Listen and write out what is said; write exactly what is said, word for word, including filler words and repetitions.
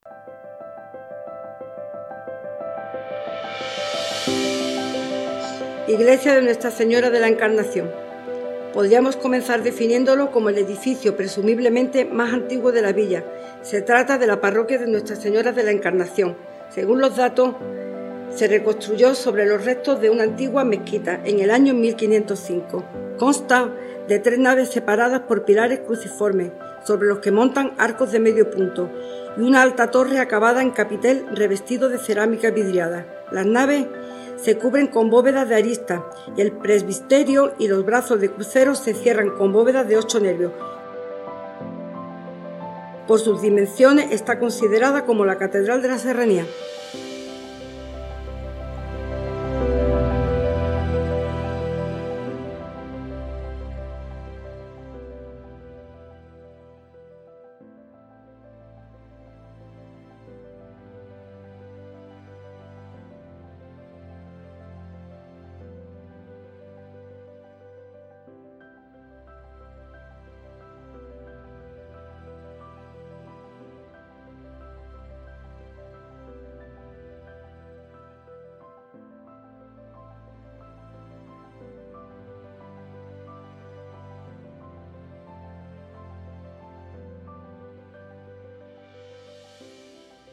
Iglesia de Nuestra Señora de la Encarnación. Podríamos comenzar definiéndolo como el edificio presumiblemente más antiguo de la villa. Se trata de la parroquia de Nuestra Señora de la Encarnación. Según los datos, se reconstruyó sobre los restos de una antigua mezquita en el año mil quinientos cinco. Consta de tres naves separadas por pilares cruciformes, sobre los que montan arcos de medio punto, y una alta torre acabada en capitel revestido de cerámica vidriada. Las naves se cubren con bóvedas de arista y el presbiterio y los brazos de crucero se cierran con bóvedas de ocho nervios. Por sus dimensiones está considerada como la Catedral de la Serranía.